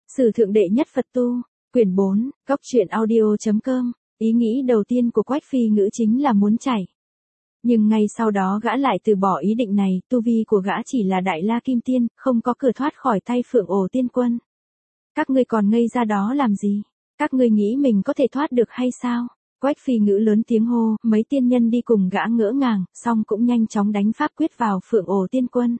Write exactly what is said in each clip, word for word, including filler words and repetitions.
Sử thượng đệ nhất Phật tu, quyển bốn, góc truyện audio.com, ý nghĩ đầu tiên của Quách Phi Ngữ chính là muốn chảy. Nhưng ngay sau đó gã lại từ bỏ ý định này, tu vi của gã chỉ là Đại La Kim Tiên, không có cửa thoát khỏi tay Phượng Ổ Tiên Quân. Các ngươi còn ngây ra đó làm gì? Các ngươi nghĩ mình có thể thoát được hay sao? Quách Phi Ngữ lớn tiếng hô, mấy tiên nhân đi cùng gã ngỡ ngàng, xong cũng nhanh chóng đánh pháp quyết vào Phượng Ổ Tiên Quân.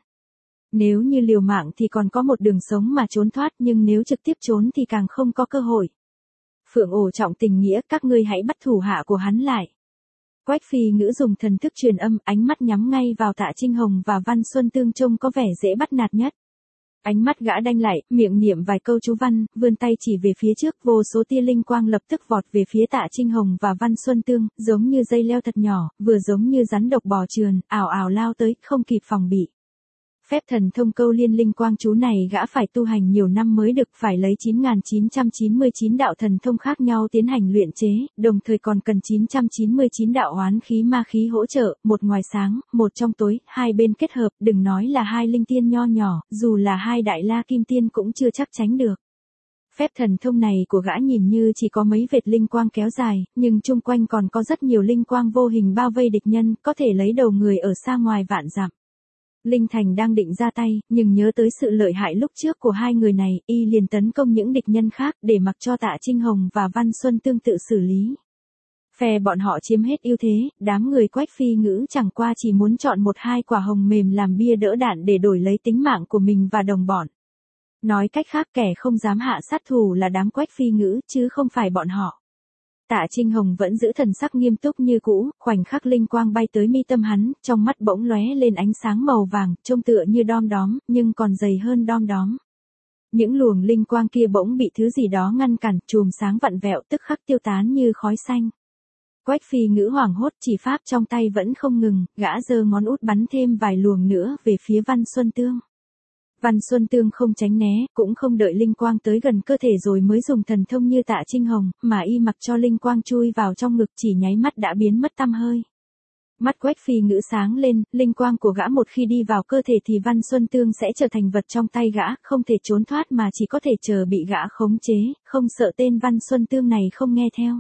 Nếu như liều mạng thì còn có một đường sống mà trốn thoát, nhưng nếu trực tiếp trốn thì càng không có cơ hội. Phượng Ổ trọng tình nghĩa, các ngươi hãy bắt thủ hạ của hắn lại. Quách Phi Ngữ dùng thần thức truyền âm, ánh mắt nhắm ngay vào Tạ Trinh Hồng và Văn Xuân Tương trông có vẻ dễ bắt nạt nhất. Ánh mắt gã đanh lại, miệng niệm vài câu chú văn, vươn tay chỉ về phía trước, vô số tia linh quang lập tức vọt về phía Tạ Trinh Hồng và Văn Xuân Tương, giống như dây leo thật nhỏ, vừa giống như rắn độc bò trườn, ảo ảo lao tới, không kịp phòng bị. Phép thần thông câu liên linh quang chú này gã phải tu hành nhiều năm mới được, phải lấy chín nghìn chín trăm chín mươi chín đạo thần thông khác nhau tiến hành luyện chế, đồng thời còn cần chín trăm chín mươi chín đạo oán khí ma khí hỗ trợ, một ngoài sáng, một trong tối, hai bên kết hợp, đừng nói là hai linh tiên nho nhỏ, dù là hai Đại La Kim Tiên cũng chưa chắc tránh được. Phép thần thông này của gã nhìn như chỉ có mấy vệt linh quang kéo dài, nhưng chung quanh còn có rất nhiều linh quang vô hình bao vây địch nhân, có thể lấy đầu người ở xa ngoài vạn dặm. Linh Thành đang định ra tay, nhưng nhớ tới sự lợi hại lúc trước của hai người này, y liền tấn công những địch nhân khác để mặc cho Tạ Trinh Hồng và Văn Xuân Tương tự xử lý. Phe bọn họ chiếm hết ưu thế, đám người Quách Phi Ngữ chẳng qua chỉ muốn chọn một hai quả hồng mềm làm bia đỡ đạn để đổi lấy tính mạng của mình và đồng bọn. Nói cách khác, kẻ không dám hạ sát thủ là đám Quách Phi Ngữ chứ không phải bọn họ. Tạ Trinh Hồng vẫn giữ thần sắc nghiêm túc như cũ, khoảnh khắc linh quang bay tới mi tâm hắn, trong mắt bỗng lóe lên ánh sáng màu vàng, trông tựa như đom đóm, nhưng còn dày hơn đom đóm. Những luồng linh quang kia bỗng bị thứ gì đó ngăn cản, chùm sáng vặn vẹo tức khắc tiêu tán như khói xanh. Quách Phi Ngữ hoảng hốt, chỉ pháp trong tay vẫn không ngừng, gã giơ ngón út bắn thêm vài luồng nữa về phía Văn Xuân Tương. Văn Xuân Tương không tránh né, cũng không đợi linh quang tới gần cơ thể rồi mới dùng thần thông như Tạ Trinh Hồng, mà y mặc cho linh quang chui vào trong ngực chỉ nháy mắt đã biến mất tăm hơi. Mắt Quách Phi Ngữ sáng lên, linh quang của gã một khi đi vào cơ thể thì Văn Xuân Tương sẽ trở thành vật trong tay gã, không thể trốn thoát mà chỉ có thể chờ bị gã khống chế, không sợ tên Văn Xuân Tương này không nghe theo.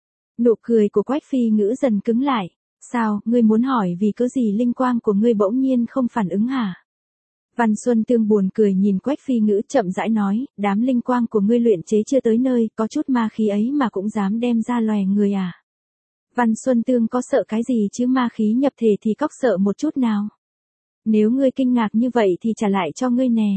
Nụ cười của Quách Phi Ngữ dần cứng lại. Sao, ngươi muốn hỏi vì cớ gì linh quang của ngươi bỗng nhiên không phản ứng hả? Văn Xuân Tương buồn cười nhìn Quách Phi Ngữ chậm rãi nói, đám linh quang của ngươi luyện chế chưa tới nơi, có chút ma khí ấy mà cũng dám đem ra lòe người à? Văn Xuân Tương có sợ cái gì chứ, ma khí nhập thể thì cóc sợ một chút nào? Nếu ngươi kinh ngạc như vậy thì trả lại cho ngươi nè.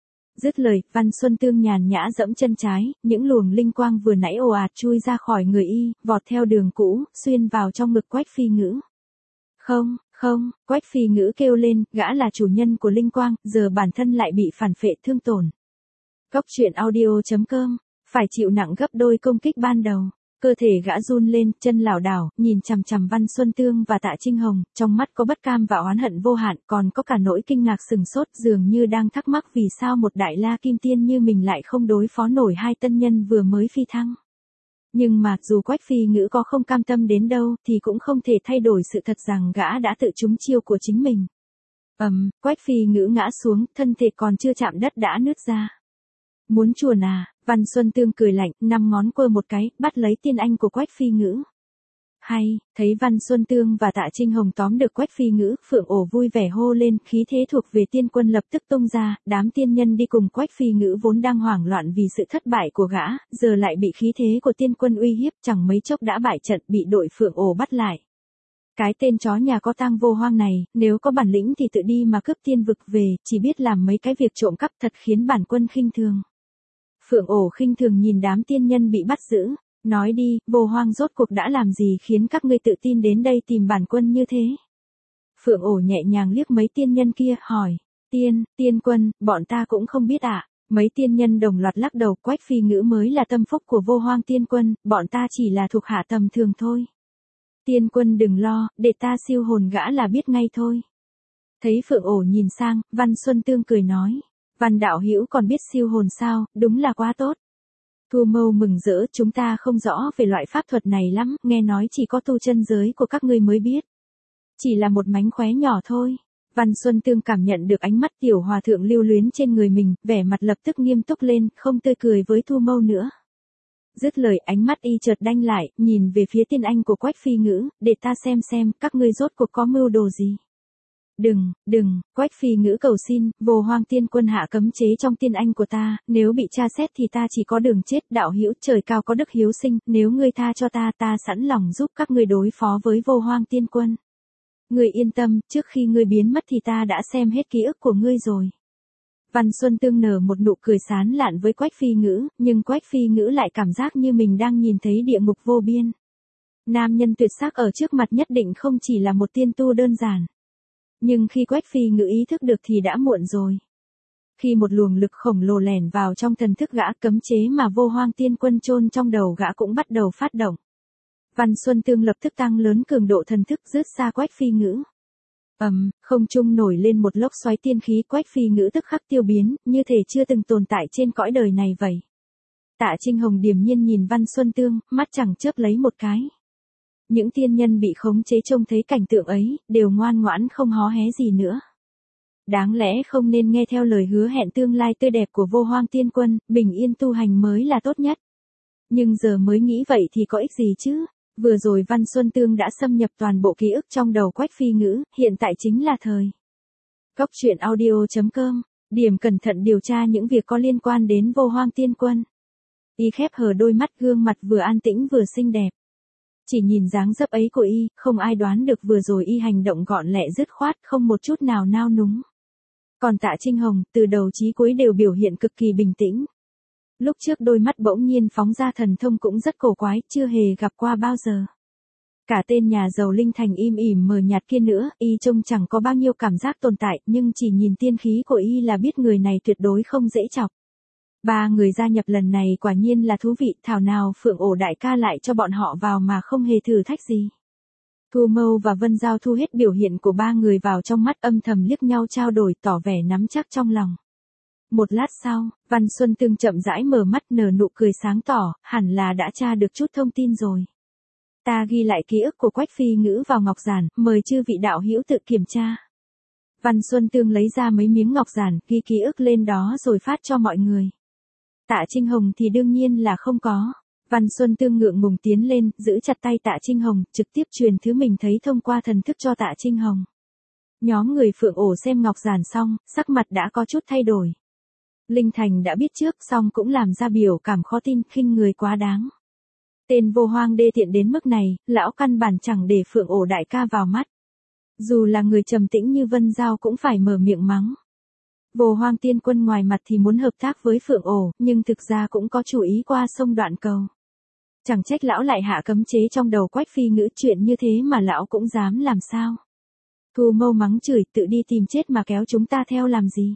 Dứt lời, Văn Xuân Tương nhàn nhã dẫm chân trái, những luồng linh quang vừa nãy ồ ạt chui ra khỏi người y, vọt theo đường cũ, xuyên vào trong ngực Quách Phi Ngữ. Không, không, Quách Phi Ngữ kêu lên, gã là chủ nhân của linh quang, giờ bản thân lại bị phản phệ thương tổn. Góc truyện audio.com, phải chịu nặng gấp đôi công kích ban đầu. Cơ thể gã run lên, chân lảo đảo, nhìn chằm chằm Văn Xuân Tương và Tạ Trinh Hồng, trong mắt có bất cam và oán hận vô hạn, còn có cả nỗi kinh ngạc sừng sốt, dường như đang thắc mắc vì sao một Đại La Kim Tiên như mình lại không đối phó nổi hai tân nhân vừa mới phi thăng. Nhưng mà, dù Quách Phi Ngữ có không cam tâm đến đâu, thì cũng không thể thay đổi sự thật rằng gã đã tự trúng chiêu của chính mình. Ầm, um, Quách Phi Ngữ ngã xuống, thân thể còn chưa chạm đất đã nứt ra. Muốn chuồn à? Văn Xuân Tương cười lạnh, năm ngón quơ một cái, bắt lấy tiên anh của Quách Phi Ngữ. Hay, thấy Văn Xuân Tương và Tạ Trinh Hồng tóm được Quách Phi Ngữ, Phượng Ổ vui vẻ hô lên, khí thế thuộc về tiên quân lập tức tung ra, đám tiên nhân đi cùng Quách Phi Ngữ vốn đang hoảng loạn vì sự thất bại của gã, giờ lại bị khí thế của tiên quân uy hiếp, chẳng mấy chốc đã bại trận, bị đội Phượng Ổ bắt lại. Cái tên chó nhà có tang vô hoang này, nếu có bản lĩnh thì tự đi mà cướp tiên vực về, chỉ biết làm mấy cái việc trộm cắp thật khiến bản quân khinh thường. Phượng Ổ khinh thường nhìn đám tiên nhân bị bắt giữ, nói đi, vô hoang rốt cuộc đã làm gì khiến các ngươi tự tin đến đây tìm bản quân như thế? Phượng Ổ nhẹ nhàng liếc mấy tiên nhân kia, hỏi, tiên, tiên quân, bọn ta cũng không biết ạ. À? Mấy tiên nhân đồng loạt lắc đầu, Quách Phi Ngữ mới là tâm phúc của vô hoang tiên quân, bọn ta chỉ là thuộc hạ tầm thường thôi. Tiên quân đừng lo, để ta siêu hồn gã là biết ngay thôi. Thấy Phượng Ổ nhìn sang, Văn Xuân Tương cười nói. Văn đạo hữu còn biết siêu hồn sao, đúng là quá tốt. Thu Mâu mừng rỡ, chúng ta không rõ về loại pháp thuật này lắm, nghe nói chỉ có tu chân giới của các ngươi mới biết. Chỉ là một mánh khóe nhỏ thôi. Văn Xuân Tương cảm nhận được ánh mắt tiểu hòa thượng lưu luyến trên người mình, vẻ mặt lập tức nghiêm túc lên, không tươi cười với Thu Mâu nữa. Dứt lời ánh mắt y chợt đanh lại, nhìn về phía tiên anh của Quách Phi Ngữ, để ta xem xem, các ngươi rốt cuộc có mưu đồ gì. Đừng, đừng, Quách Phi Ngữ cầu xin, Vô Hoang Tiên Quân hạ cấm chế trong tiên anh của ta, nếu bị tra xét thì ta chỉ có đường chết. Đạo hữu, trời cao có đức hiếu sinh, nếu ngươi tha cho ta, ta sẵn lòng giúp các ngươi đối phó với Vô Hoang Tiên Quân. Ngươi yên tâm, trước khi ngươi biến mất thì ta đã xem hết ký ức của ngươi rồi. Văn Xuân Tương nở một nụ cười sán lạn với Quách Phi Ngữ, nhưng Quách Phi Ngữ lại cảm giác như mình đang nhìn thấy địa ngục vô biên. Nam nhân tuyệt sắc ở trước mặt nhất định không chỉ là một tiên tu đơn giản. Nhưng khi Quách Phi Ngữ ý thức được thì đã muộn rồi. Khi một luồng lực khổng lồ lẻn vào trong thần thức gã, cấm chế mà Vô Hoang Tiên Quân chôn trong đầu gã cũng bắt đầu phát động. Văn Xuân Tương lập tức tăng lớn cường độ thần thức rớt xa Quách Phi Ngữ. Ầm, um, không trung nổi lên một lốc xoáy tiên khí, Quách Phi Ngữ tức khắc tiêu biến, như thể chưa từng tồn tại trên cõi đời này vậy. Tạ Trinh Hồng điềm nhiên nhìn Văn Xuân Tương, mắt chẳng chớp lấy một cái. Những tiên nhân bị khống chế trông thấy cảnh tượng ấy, đều ngoan ngoãn không hó hé gì nữa. Đáng lẽ không nên nghe theo lời hứa hẹn tương lai tươi đẹp của Vô Hoang Tiên Quân, bình yên tu hành mới là tốt nhất. Nhưng giờ mới nghĩ vậy thì có ích gì chứ? Vừa rồi Văn Xuân Tương đã xâm nhập toàn bộ ký ức trong đầu Quách Phi Ngữ, hiện tại chính là thời. Cốc truyện audio chấm com, điểm cẩn thận điều tra những việc có liên quan đến Vô Hoang Tiên Quân. Y khép hờ đôi mắt, gương mặt vừa an tĩnh vừa xinh đẹp. Chỉ nhìn dáng dấp ấy của y, không ai đoán được vừa rồi y hành động gọn lẹ dứt khoát, không một chút nào nao núng. Còn Tạ Trinh Hồng, từ đầu chí cuối đều biểu hiện cực kỳ bình tĩnh. Lúc trước đôi mắt bỗng nhiên phóng ra thần thông cũng rất cổ quái, chưa hề gặp qua bao giờ. Cả tên nhà giàu Linh Thành im ỉm mờ nhạt kia nữa, y trông chẳng có bao nhiêu cảm giác tồn tại, nhưng chỉ nhìn tiên khí của y là biết người này tuyệt đối không dễ chọc. Ba người gia nhập lần này quả nhiên là thú vị, thảo nào Phượng Ổ đại ca lại cho bọn họ vào mà không hề thử thách gì. Thu Mâu và Vân Giao thu hết biểu hiện của ba người vào trong mắt, âm thầm liếc nhau trao đổi, tỏ vẻ nắm chắc trong lòng. Một lát sau, Văn Xuân Tương chậm rãi mở mắt, nở nụ cười sáng tỏ, hẳn là đã tra được chút thông tin rồi. Ta ghi lại ký ức của Quách Phi Ngữ vào ngọc giản, mời chư vị đạo hữu tự kiểm tra. Văn Xuân Tương lấy ra mấy miếng ngọc giản, ghi ký ức lên đó rồi phát cho mọi người. Tạ Trinh Hồng thì đương nhiên là không có. Văn Xuân Tương ngượng ngùng tiến lên, giữ chặt tay Tạ Trinh Hồng, trực tiếp truyền thứ mình thấy thông qua thần thức cho Tạ Trinh Hồng. Nhóm người Phượng Ổ xem ngọc giản xong, sắc mặt đã có chút thay đổi. Linh Thành đã biết trước, xong cũng làm ra biểu cảm khó tin, khinh người quá đáng. Tên Vô Hoang đê tiện đến mức này, lão căn bản chẳng để Phượng Ổ đại ca vào mắt. Dù là người trầm tĩnh như Vân Giao cũng phải mở miệng mắng. Vô Hoang Tiên Quân ngoài mặt thì muốn hợp tác với Phượng Ổ, nhưng thực ra cũng có chủ ý qua sông đoạn cầu. Chẳng trách lão lại hạ cấm chế trong đầu Quách Phi Ngữ, chuyện như thế mà lão cũng dám làm sao. Thu Mâu mắng chửi, tự đi tìm chết mà kéo chúng ta theo làm gì.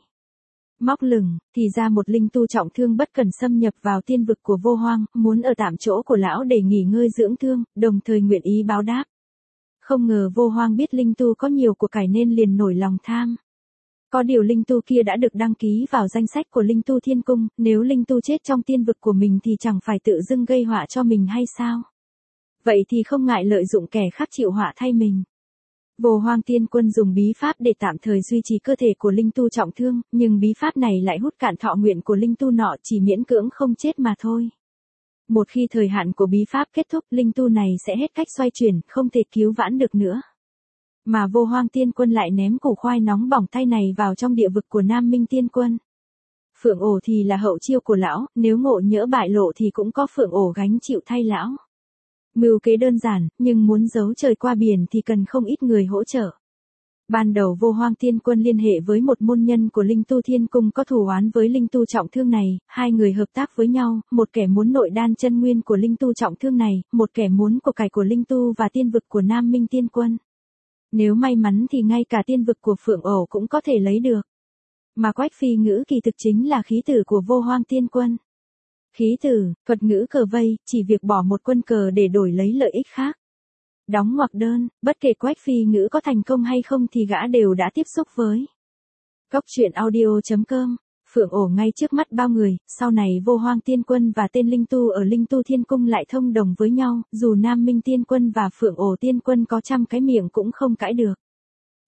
Móc lửng, thì ra một linh tu trọng thương bất cẩn xâm nhập vào tiên vực của Vô Hoang, muốn ở tạm chỗ của lão để nghỉ ngơi dưỡng thương, đồng thời nguyện ý báo đáp. Không ngờ Vô Hoang biết linh tu có nhiều của cải nên liền nổi lòng tham. Có điều linh tu kia đã được đăng ký vào danh sách của linh tu thiên cung, nếu linh tu chết trong tiên vực của mình thì chẳng phải tự dưng gây họa cho mình hay sao? Vậy thì không ngại lợi dụng kẻ khác chịu họa thay mình. Vô Hoang Tiên Quân dùng bí pháp để tạm thời duy trì cơ thể của linh tu trọng thương, nhưng bí pháp này lại hút cạn thọ nguyện của linh tu nọ, chỉ miễn cưỡng không chết mà thôi. Một khi thời hạn của bí pháp kết thúc, linh tu này sẽ hết cách xoay chuyển, không thể cứu vãn được nữa. Mà Vô Hoang Tiên Quân lại ném củ khoai nóng bỏng tay này vào trong địa vực của Nam Minh Tiên Quân. Phượng Ổ thì là hậu chiêu của lão, nếu ngộ nhỡ bại lộ thì cũng có Phượng Ổ gánh chịu thay lão. Mưu kế đơn giản, nhưng muốn giấu trời qua biển thì cần không ít người hỗ trợ. Ban đầu Vô Hoang Tiên Quân liên hệ với một môn nhân của Linh Tu Thiên Cung có thù oán với Linh Tu trọng thương này, hai người hợp tác với nhau, một kẻ muốn nội đan chân nguyên của Linh Tu trọng thương này, một kẻ muốn của cải của Linh Tu và tiên vực của Nam Minh Tiên Quân. Nếu may mắn thì ngay cả tiên vực của Phượng Ổ cũng có thể lấy được. Mà Quách Phi Ngữ kỳ thực chính là khí tử của Vô Hoang Tiên Quân. Khí tử, thuật ngữ cờ vây, chỉ việc bỏ một quân cờ để đổi lấy lợi ích khác. Đóng ngoặc đơn, bất kể Quách Phi Ngữ có thành công hay không thì gã đều đã tiếp xúc với. Cốc truyện audio chấm com, Phượng Ổ ngay trước mắt bao người, sau này Vô Hoang Tiên Quân và tên Linh Tu ở Linh Tu Thiên Cung lại thông đồng với nhau, dù Nam Minh Tiên Quân và Phượng Ổ Tiên Quân có trăm cái miệng cũng không cãi được.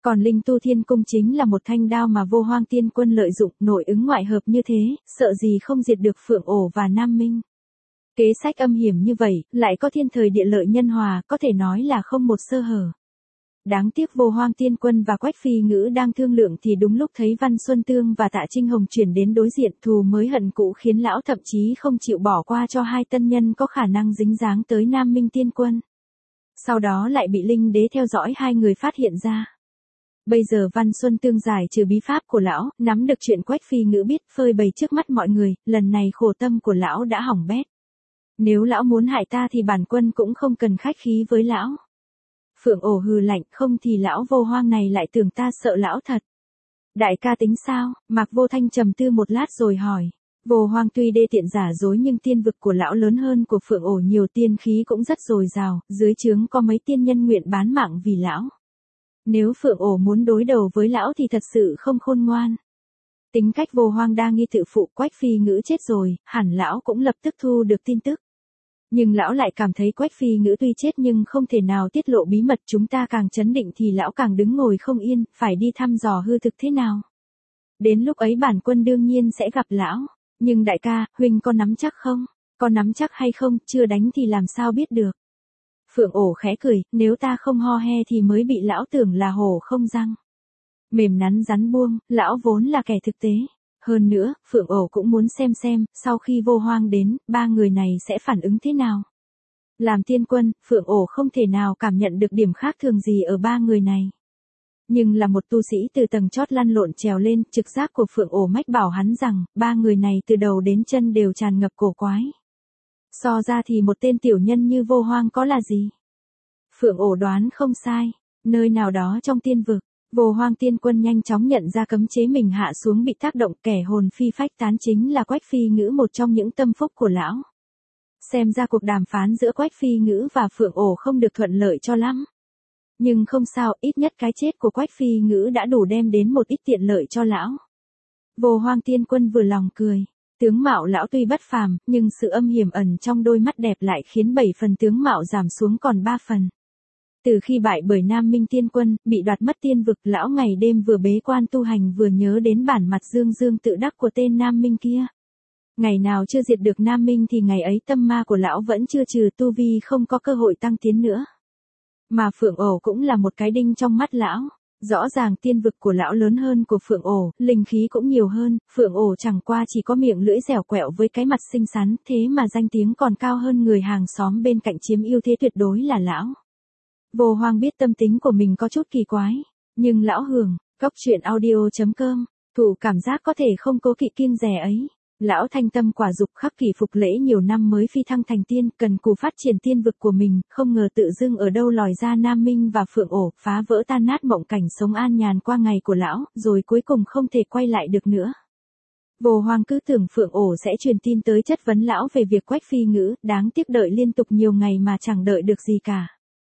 Còn Linh Tu Thiên Cung chính là một thanh đao mà Vô Hoang Tiên Quân lợi dụng, nội ứng ngoại hợp như thế, sợ gì không diệt được Phượng Ổ và Nam Minh. Kế sách âm hiểm như vậy, lại có thiên thời địa lợi nhân hòa, có thể nói là không một sơ hở. Đáng tiếc Vô Hoang Tiên Quân và Quách Phi Ngữ đang thương lượng thì đúng lúc thấy Văn Xuân Tương và Tạ Trinh Hồng chuyển đến đối diện, thù mới hận cũ khiến lão thậm chí không chịu bỏ qua cho hai tân nhân có khả năng dính dáng tới Nam Minh Tiên Quân. Sau đó lại bị Linh Đế theo dõi hai người phát hiện ra. Bây giờ Văn Xuân Tương giải trừ bí pháp của lão, nắm được chuyện Quách Phi Ngữ biết, phơi bày trước mắt mọi người, lần này khổ tâm của lão đã hỏng bét. Nếu lão muốn hại ta thì bản quân cũng không cần khách khí với lão. Phượng Ổ hừ lạnh, không thì lão Vô Hoang này lại tưởng ta sợ lão thật. Đại ca tính sao? Mạc Vô Thanh trầm tư một lát rồi hỏi. Vô Hoang tuy đê tiện giả dối nhưng tiên vực của lão lớn hơn của Phượng Ổ nhiều, tiên khí cũng rất dồi dào, dưới trướng có mấy tiên nhân nguyện bán mạng vì lão. Nếu Phượng Ổ muốn đối đầu với lão thì thật sự không khôn ngoan. Tính cách Vô Hoang đa nghi tự phụ, Quách Phi Ngữ chết rồi, hẳn lão cũng lập tức thu được tin tức. Nhưng lão lại cảm thấy Quách Phi Ngữ tuy chết nhưng không thể nào tiết lộ bí mật, chúng ta càng chấn định thì lão càng đứng ngồi không yên, phải đi thăm dò hư thực thế nào. Đến lúc ấy bản quân đương nhiên sẽ gặp lão, nhưng đại ca, huynh có nắm chắc không? Có nắm chắc hay không, chưa đánh thì làm sao biết được. Phượng Ổ khẽ cười, nếu ta không ho he thì mới bị lão tưởng là hổ không răng. Mềm nắn rắn buông, lão vốn là kẻ thực tế. Hơn nữa, Phượng Ổ cũng muốn xem xem, sau khi Vô Hoang đến, ba người này sẽ phản ứng thế nào. Làm tiên quân, Phượng Ổ không thể nào cảm nhận được điểm khác thường gì ở ba người này. Nhưng là một tu sĩ từ tầng chót lăn lộn trèo lên, trực giác của Phượng Ổ mách bảo hắn rằng, ba người này từ đầu đến chân đều tràn ngập cổ quái. So ra thì một tên tiểu nhân như Vô Hoang có là gì? Phượng Ổ đoán không sai, nơi nào đó trong tiên vực. Vô Hoang Tiên Quân nhanh chóng nhận ra cấm chế mình hạ xuống bị tác động, kẻ hồn phi phách tán chính là Quách Phi Ngữ, một trong những tâm phúc của lão. Xem ra cuộc đàm phán giữa Quách Phi Ngữ và Phượng Ổ không được thuận lợi cho lắm. Nhưng không sao, ít nhất cái chết của Quách Phi Ngữ đã đủ đem đến một ít tiện lợi cho lão. Vô Hoang Tiên Quân vừa lòng cười. Tướng mạo lão tuy bất phàm, nhưng sự âm hiểm ẩn trong đôi mắt đẹp lại khiến bảy phần tướng mạo giảm xuống còn ba phần. Từ khi bại bởi Nam Minh Tiên Quân, bị đoạt mất tiên vực, lão ngày đêm vừa bế quan tu hành vừa nhớ đến bản mặt dương dương tự đắc của tên Nam Minh kia. Ngày nào chưa diệt được Nam Minh thì ngày ấy tâm ma của lão vẫn chưa trừ, tu vi không có cơ hội tăng tiến nữa. Mà Phượng Ổ cũng là một cái đinh trong mắt lão. Rõ ràng tiên vực của lão lớn hơn của Phượng Ổ, linh khí cũng nhiều hơn, Phượng Ổ chẳng qua chỉ có miệng lưỡi dẻo quẹo với cái mặt xinh xắn, thế mà danh tiếng còn cao hơn người hàng xóm bên cạnh, chiếm ưu thế tuyệt đối là lão. Vô Hoang biết tâm tính của mình có chút kỳ quái, nhưng lão hưởng, cốc truyện audio chấm com, thủ cảm giác có thể không cố kỵ kiêng dè ấy. Lão thanh tâm quả dục, khắc kỷ phục lễ nhiều năm mới phi thăng thành tiên, cần cù phát triển tiên vực của mình, không ngờ tự dưng ở đâu lòi ra Nam Minh và Phượng Ổ, phá vỡ tan nát mộng cảnh sống an nhàn qua ngày của lão, rồi cuối cùng không thể quay lại được nữa. Vô Hoang cứ tưởng Phượng Ổ sẽ truyền tin tới chất vấn lão về việc Quách Phi Ngữ, đáng tiếc đợi liên tục nhiều ngày mà chẳng đợi được gì cả.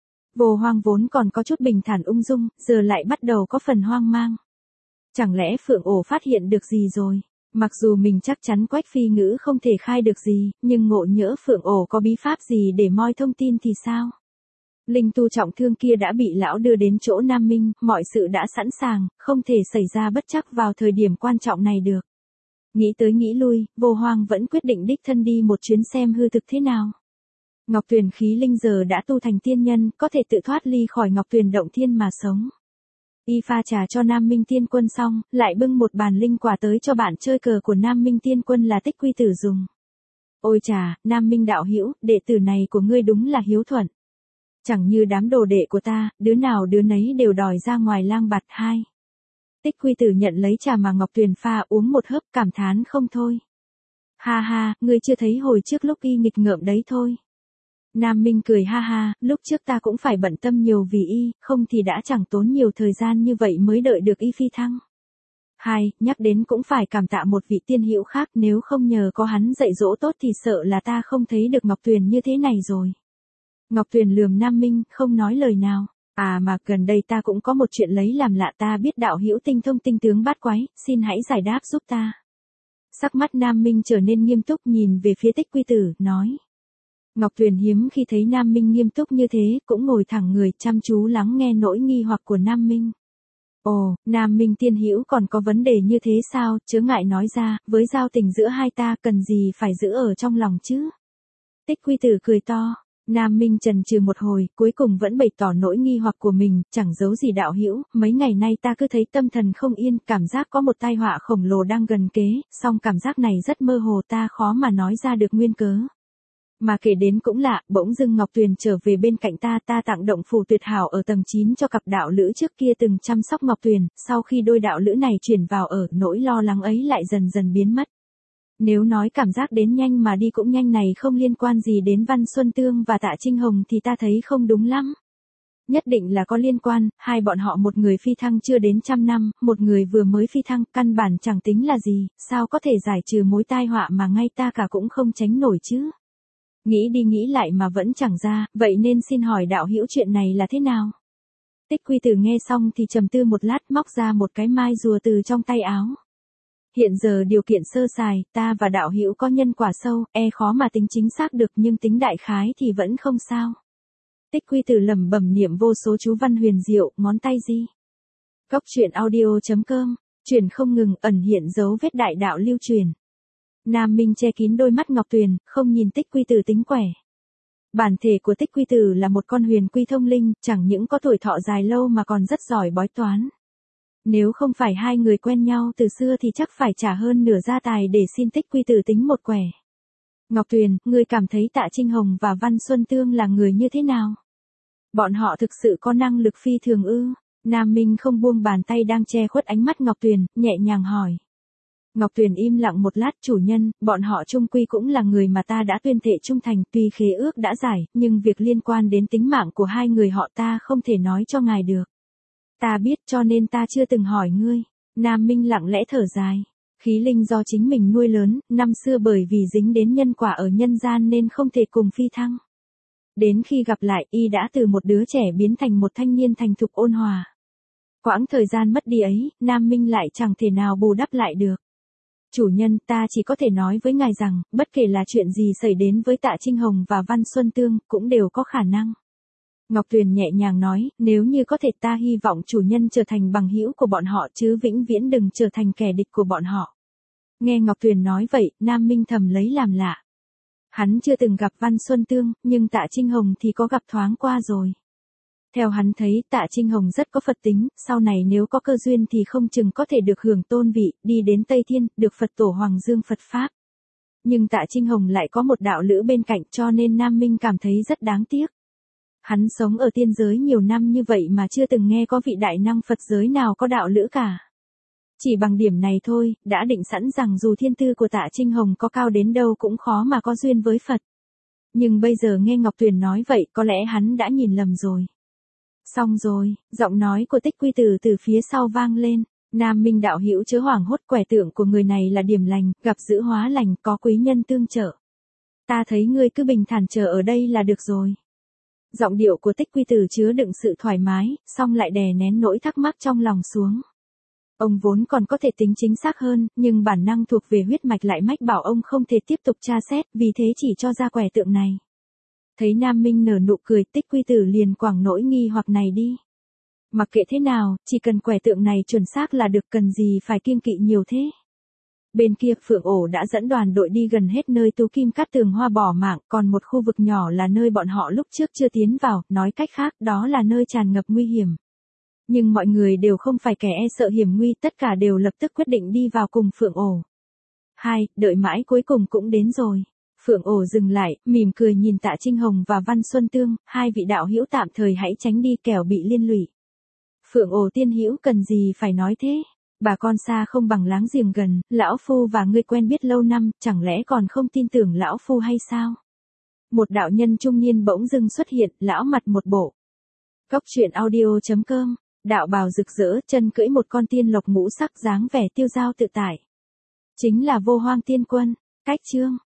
Vô Hoang vốn còn có chút bình thản ung dung, giờ lại bắt đầu có phần hoang mang. Chẳng lẽ Phượng Ổ phát hiện được gì rồi? Mặc dù mình chắc chắn Quách Phi Ngữ không thể khai được gì, nhưng ngộ nhỡ Phượng Ổ có bí pháp gì để moi thông tin thì sao? Linh tu trọng thương kia đã bị lão đưa đến chỗ Nam Minh, mọi sự đã sẵn sàng, không thể xảy ra bất trắc vào thời điểm quan trọng này được. Nghĩ tới nghĩ lui, Vô Hoang vẫn quyết định đích thân đi một chuyến xem hư thực thế nào. Ngọc Tuyền khí linh giờ đã tu thành tiên nhân, có thể tự thoát ly khỏi Ngọc Tuyền động thiên mà sống. Y pha trà cho Nam Minh Tiên Quân xong, lại bưng một bàn linh quả tới cho bạn chơi cờ của Nam Minh Tiên Quân là Tích Quy Tử dùng. Ôi trà, Nam Minh đạo hữu, đệ tử này của ngươi đúng là hiếu thuận. Chẳng như đám đồ đệ của ta, đứa nào đứa nấy đều đòi ra ngoài lang bạt hai. Tích Quy Tử nhận lấy trà mà Ngọc Tuyền pha, uống một hớp cảm thán không thôi. Ha ha, ngươi chưa thấy hồi trước lúc y nghịch ngợm đấy thôi. Nam Minh cười ha ha, lúc trước ta cũng phải bận tâm nhiều vì y, không thì đã chẳng tốn nhiều thời gian như vậy mới đợi được y phi thăng. Hai, nhắc đến cũng phải cảm tạ một vị tiên hữu khác, nếu không nhờ có hắn dạy dỗ tốt thì sợ là ta không thấy được Ngọc Tuyền như thế này rồi. Ngọc Tuyền lườm Nam Minh, không nói lời nào. À mà gần đây ta cũng có một chuyện lấy làm lạ, ta biết đạo hữu tinh thông tinh tướng bát quái, xin hãy giải đáp giúp ta. Sắc mắt Nam Minh trở nên nghiêm túc, nhìn về phía Tích Quy Tử, nói. Ngọc Tuyền hiếm khi thấy Nam Minh nghiêm túc như thế, cũng ngồi thẳng người chăm chú lắng nghe nỗi nghi hoặc của Nam Minh. Ồ, Nam Minh Tiên Hữu còn có vấn đề như thế sao, chớ ngại nói ra, với giao tình giữa hai ta cần gì phải giữ ở trong lòng chứ. Tích Quy Tử cười to. Nam Minh chần chừ một hồi, cuối cùng vẫn bày tỏ nỗi nghi hoặc của mình, chẳng giấu gì đạo hữu, mấy ngày nay ta cứ thấy tâm thần không yên, cảm giác có một tai họa khổng lồ đang gần kế, song cảm giác này rất mơ hồ, ta khó mà nói ra được nguyên cớ. Mà kể đến cũng lạ, bỗng dưng Ngọc Tuyền trở về bên cạnh ta, ta tặng động phù tuyệt hảo ở tầng chín cho cặp đạo lữ trước kia từng chăm sóc Ngọc Tuyền, sau khi đôi đạo lữ này chuyển vào ở, nỗi lo lắng ấy lại dần dần biến mất. Nếu nói cảm giác đến nhanh mà đi cũng nhanh này không liên quan gì đến Văn Xuân Tương và Tạ Trinh Hồng thì ta thấy không đúng lắm. Nhất định là có liên quan, hai bọn họ một người phi thăng chưa đến trăm năm, một người vừa mới phi thăng, căn bản chẳng tính là gì, sao có thể giải trừ mối tai họa mà ngay ta cả cũng không tránh nổi chứ. Nghĩ đi nghĩ lại mà vẫn chẳng ra, vậy nên xin hỏi đạo hữu chuyện này là thế nào? Tích Quy Tử nghe xong thì trầm tư một lát, móc ra một cái mai rùa từ trong tay áo. Hiện giờ điều kiện sơ sài, ta và đạo hữu có nhân quả sâu, e khó mà tính chính xác được, nhưng tính đại khái thì vẫn không sao. Tích Quy Tử lẩm bẩm niệm vô số chú văn huyền diệu, ngón tay di. Góc truyện audio chấm com, truyền không ngừng, ẩn hiện dấu vết đại đạo lưu truyền. Nam Minh che kín đôi mắt Ngọc Tuyền, không nhìn Tích Quy Tử tính quẻ. Bản thể của Tích Quy Tử là một con huyền quy thông linh, chẳng những có tuổi thọ dài lâu mà còn rất giỏi bói toán. Nếu không phải hai người quen nhau từ xưa thì chắc phải trả hơn nửa gia tài để xin Tích Quy Tử tính một quẻ. Ngọc Tuyền, ngươi cảm thấy Tạ Trinh Hồng và Văn Xuân Tương là người như thế nào? Bọn họ thực sự có năng lực phi thường ư? Nam Minh không buông bàn tay đang che khuất ánh mắt Ngọc Tuyền, nhẹ nhàng hỏi. Ngọc Tuyền im lặng một lát, chủ nhân, bọn họ chung quy cũng là người mà ta đã tuyên thệ trung thành, tuy khế ước đã giải, nhưng việc liên quan đến tính mạng của hai người họ ta không thể nói cho ngài được. Ta biết cho nên ta chưa từng hỏi ngươi. Nam Minh lặng lẽ thở dài. Khí linh do chính mình nuôi lớn, năm xưa bởi vì dính đến nhân quả ở nhân gian nên không thể cùng phi thăng. Đến khi gặp lại, y đã từ một đứa trẻ biến thành một thanh niên thành thục ôn hòa. Quãng thời gian mất đi ấy, Nam Minh lại chẳng thể nào bù đắp lại được. Chủ nhân, ta chỉ có thể nói với ngài rằng, bất kể là chuyện gì xảy đến với Tạ Trinh Hồng và Văn Xuân Tương, cũng đều có khả năng. Ngọc Tuyền nhẹ nhàng nói, nếu như có thể ta hy vọng chủ nhân trở thành bằng hữu của bọn họ chứ vĩnh viễn đừng trở thành kẻ địch của bọn họ. Nghe Ngọc Tuyền nói vậy, Nam Minh thầm lấy làm lạ. Hắn chưa từng gặp Văn Xuân Tương, nhưng Tạ Trinh Hồng thì có gặp thoáng qua rồi. Theo hắn thấy, Tạ Trinh Hồng rất có Phật tính, sau này nếu có cơ duyên thì không chừng có thể được hưởng tôn vị, đi đến Tây Thiên, được Phật tổ Hoàng Dương Phật Pháp. Nhưng Tạ Trinh Hồng lại có một đạo lữ bên cạnh cho nên Nam Minh cảm thấy rất đáng tiếc. Hắn sống ở tiên giới nhiều năm như vậy mà chưa từng nghe có vị đại năng Phật giới nào có đạo lữ cả. Chỉ bằng điểm này thôi, đã định sẵn rằng dù thiên tư của Tạ Trinh Hồng có cao đến đâu cũng khó mà có duyên với Phật. Nhưng bây giờ nghe Ngọc Tuyền nói vậy, có lẽ hắn đã nhìn lầm rồi. Xong rồi, giọng nói của Tích Quy Tử từ phía sau vang lên. Nam Minh đạo hữu chớ hoảng hốt, quẻ tượng của người này là điểm lành, gặp dữ hóa lành, có quý nhân tương trợ. Ta thấy ngươi cứ bình thản chờ ở đây là được rồi. Giọng điệu của Tích Quy Tử chứa đựng sự thoải mái, song lại đè nén nỗi thắc mắc trong lòng xuống. Ông vốn còn có thể tính chính xác hơn, nhưng bản năng thuộc về huyết mạch lại mách bảo ông không thể tiếp tục tra xét, vì thế chỉ cho ra quẻ tượng này. Thấy Nam Minh nở nụ cười, Tích Quy Tử liền quẳng nỗi nghi hoặc này đi. Mặc kệ thế nào, chỉ cần quẻ tượng này chuẩn xác là được, cần gì phải kiêng kỵ nhiều thế. Bên kia Phượng Ổ đã dẫn đoàn đội đi gần hết nơi Tú Kim Cát Tường Hoa bỏ mạng, còn một khu vực nhỏ là nơi bọn họ lúc trước chưa tiến vào, nói cách khác đó là nơi tràn ngập nguy hiểm. Nhưng mọi người đều không phải kẻ e sợ hiểm nguy, tất cả đều lập tức quyết định đi vào cùng Phượng Ổ. Hai, đợi mãi cuối cùng cũng đến rồi. Phượng Ổ dừng lại, mỉm cười nhìn Tạ Trinh Hồng và Văn Xuân Tương, hai vị đạo hữu tạm thời hãy tránh đi kẻo bị liên lụy. Phượng Ổ tiên hữu cần gì phải nói thế? Bà con xa không bằng láng giềng gần, lão phu và ngươi quen biết lâu năm, chẳng lẽ còn không tin tưởng lão phu hay sao? Một đạo nhân trung niên bỗng dưng xuất hiện, lão mặt một bộ. Góc truyện audio chấm com, đạo bào rực rỡ, chân cưỡi một con tiên lộc ngũ sắc, dáng vẻ tiêu dao tự tại. Chính là Vô Hoang Tiên Quân. Cách chương